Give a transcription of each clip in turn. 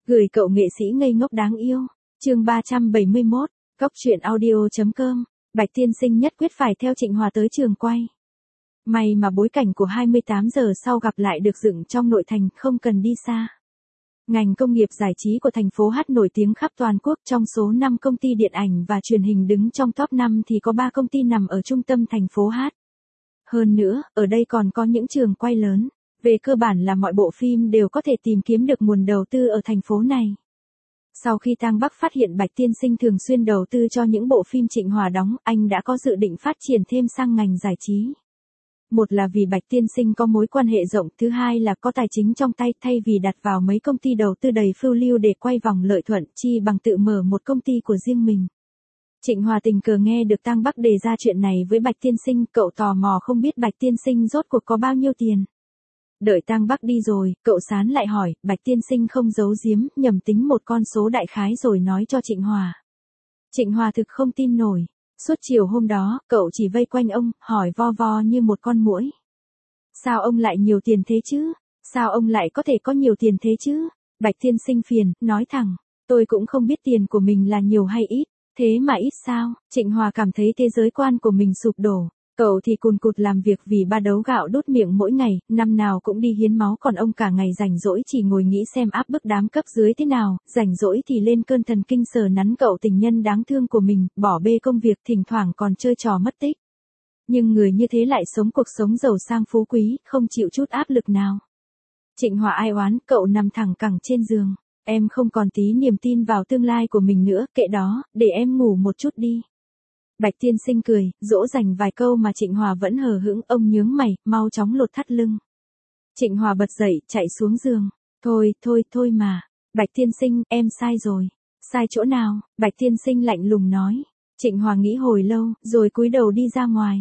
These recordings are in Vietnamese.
Gửi cậu nghệ sĩ ngây ngốc đáng yêu. Chương 371, cóc-truyện-audio.com. Bạch tiên sinh nhất quyết phải theo Trịnh Hòa tới trường quay. May mà bối cảnh của 28 giờ sau gặp lại được dựng trong nội thành, không cần đi xa. Ngành công nghiệp giải trí của thành phố Hát nổi tiếng khắp toàn quốc, trong số 5 công ty điện ảnh và truyền hình đứng trong top 5 thì có 3 công ty nằm ở trung tâm thành phố Hát. Hơn nữa, ở đây còn có những trường quay lớn. Về cơ bản là mọi bộ phim đều có thể tìm kiếm được nguồn đầu tư ở thành phố này. Sau khi Tang Bắc phát hiện Bạch tiên sinh thường xuyên đầu tư cho những bộ phim Trịnh Hòa đóng, anh đã có dự định phát triển thêm sang ngành giải trí. Một là vì Bạch tiên sinh có mối quan hệ rộng, thứ hai là có tài chính trong tay, thay vì đặt vào mấy công ty đầu tư đầy phiêu lưu để quay vòng lợi thuận, chi bằng tự mở một công ty của riêng mình. Trịnh Hòa tình cờ nghe được Tang Bắc đề ra chuyện này với Bạch tiên sinh, cậu tò mò không biết Bạch tiên sinh rốt cuộc có bao nhiêu tiền. Đợi Tang Bắc đi rồi, cậu Sán lại hỏi, Bạch tiên sinh không giấu giếm, nhầm tính một con số đại khái rồi nói cho Trịnh Hòa. Trịnh Hòa thực không tin nổi. Suốt chiều hôm đó, cậu chỉ vây quanh ông, hỏi vo vo như một con muỗi. Sao ông lại nhiều tiền thế chứ? Sao ông lại có thể có nhiều tiền thế chứ? Bạch tiên sinh phiền, nói thẳng, tôi cũng không biết tiền của mình là nhiều hay ít, thế mà ít sao? Trịnh Hòa cảm thấy thế giới quan của mình sụp đổ. Cậu thì cùn cụt làm việc vì 3 đấu gạo đốt miệng mỗi ngày, năm nào cũng đi hiến máu, còn ông cả ngày rảnh rỗi chỉ ngồi nghĩ xem áp bức đám cấp dưới thế nào, rảnh rỗi thì lên cơn thần kinh sờ nắn cậu tình nhân đáng thương của mình, bỏ bê công việc, thỉnh thoảng còn chơi trò mất tích. Nhưng người như thế lại sống cuộc sống giàu sang phú quý, không chịu chút áp lực nào. Trịnh Hòa ai oán, cậu nằm thẳng cẳng trên giường. Em không còn tí niềm tin vào tương lai của mình nữa, kệ đó, để em ngủ một chút đi. Bạch tiên sinh cười, dỗ dành vài câu mà Trịnh Hòa vẫn hờ hững, ông nhướng mày, mau chóng lột thắt lưng. Trịnh Hòa bật dậy, chạy xuống giường. Thôi mà. Bạch tiên sinh, em sai rồi. Sai chỗ nào? Bạch tiên sinh lạnh lùng nói. Trịnh Hòa nghĩ hồi lâu, rồi cúi đầu đi ra ngoài.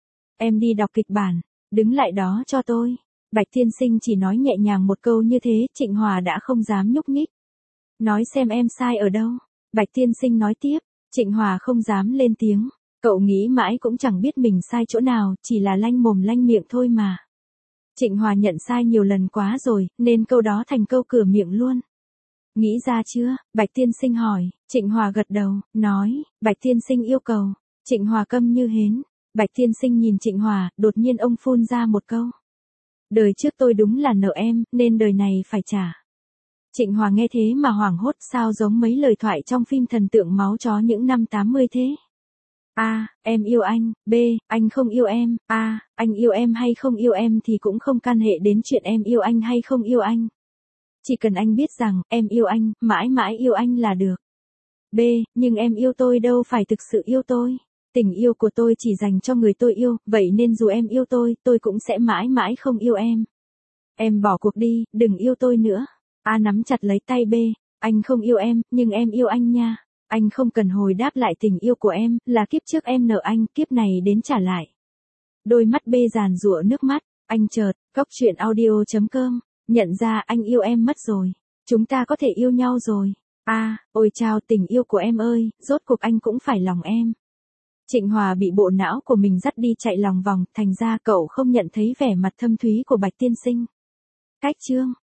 Em đi đọc kịch bản, đứng lại đó cho tôi. Bạch tiên sinh chỉ nói nhẹ nhàng một câu như thế, Trịnh Hòa đã không dám nhúc nhích. Nói xem em sai ở đâu? Bạch tiên sinh nói tiếp. Trịnh Hòa không dám lên tiếng, cậu nghĩ mãi cũng chẳng biết mình sai chỗ nào, chỉ là lanh mồm lanh miệng thôi mà. Trịnh Hòa nhận sai nhiều lần quá rồi, nên câu đó thành câu cửa miệng luôn. Nghĩ ra chưa? Bạch tiên sinh hỏi. Trịnh Hòa gật đầu, nói, Bạch tiên sinh yêu cầu. Trịnh Hòa câm như hến. Bạch tiên sinh nhìn Trịnh Hòa, đột nhiên ông phun ra một câu. Đời trước tôi đúng là nợ em, nên đời này phải trả. Trịnh Hòa nghe thế mà hoảng hốt, sao giống mấy lời thoại trong phim thần tượng máu chó những năm 80 thế? A, em yêu anh, B, anh không yêu em, A, anh yêu em hay không yêu em thì cũng không can hệ đến chuyện em yêu anh hay không yêu anh. Chỉ cần anh biết rằng, em yêu anh, mãi mãi yêu anh là được. B, nhưng em yêu tôi đâu phải thực sự yêu tôi. Tình yêu của tôi chỉ dành cho người tôi yêu, vậy nên dù em yêu tôi cũng sẽ mãi mãi không yêu em. Em bỏ cuộc đi, đừng yêu tôi nữa. A nắm chặt lấy tay B, anh không yêu em, nhưng em yêu anh nha. Anh không cần hồi đáp lại tình yêu của em, là kiếp trước em nợ anh, kiếp này đến trả lại. Đôi mắt B giàn giụa nước mắt, anh chợt, cóc-truyện-audio.com, nhận ra anh yêu em mất rồi. Chúng ta có thể yêu nhau rồi. A, ôi chao tình yêu của em ơi, rốt cuộc anh cũng phải lòng em. Trịnh Hòa bị bộ não của mình dắt đi chạy lòng vòng, thành ra cậu không nhận thấy vẻ mặt thâm thúy của Bạch tiên sinh. Cách chương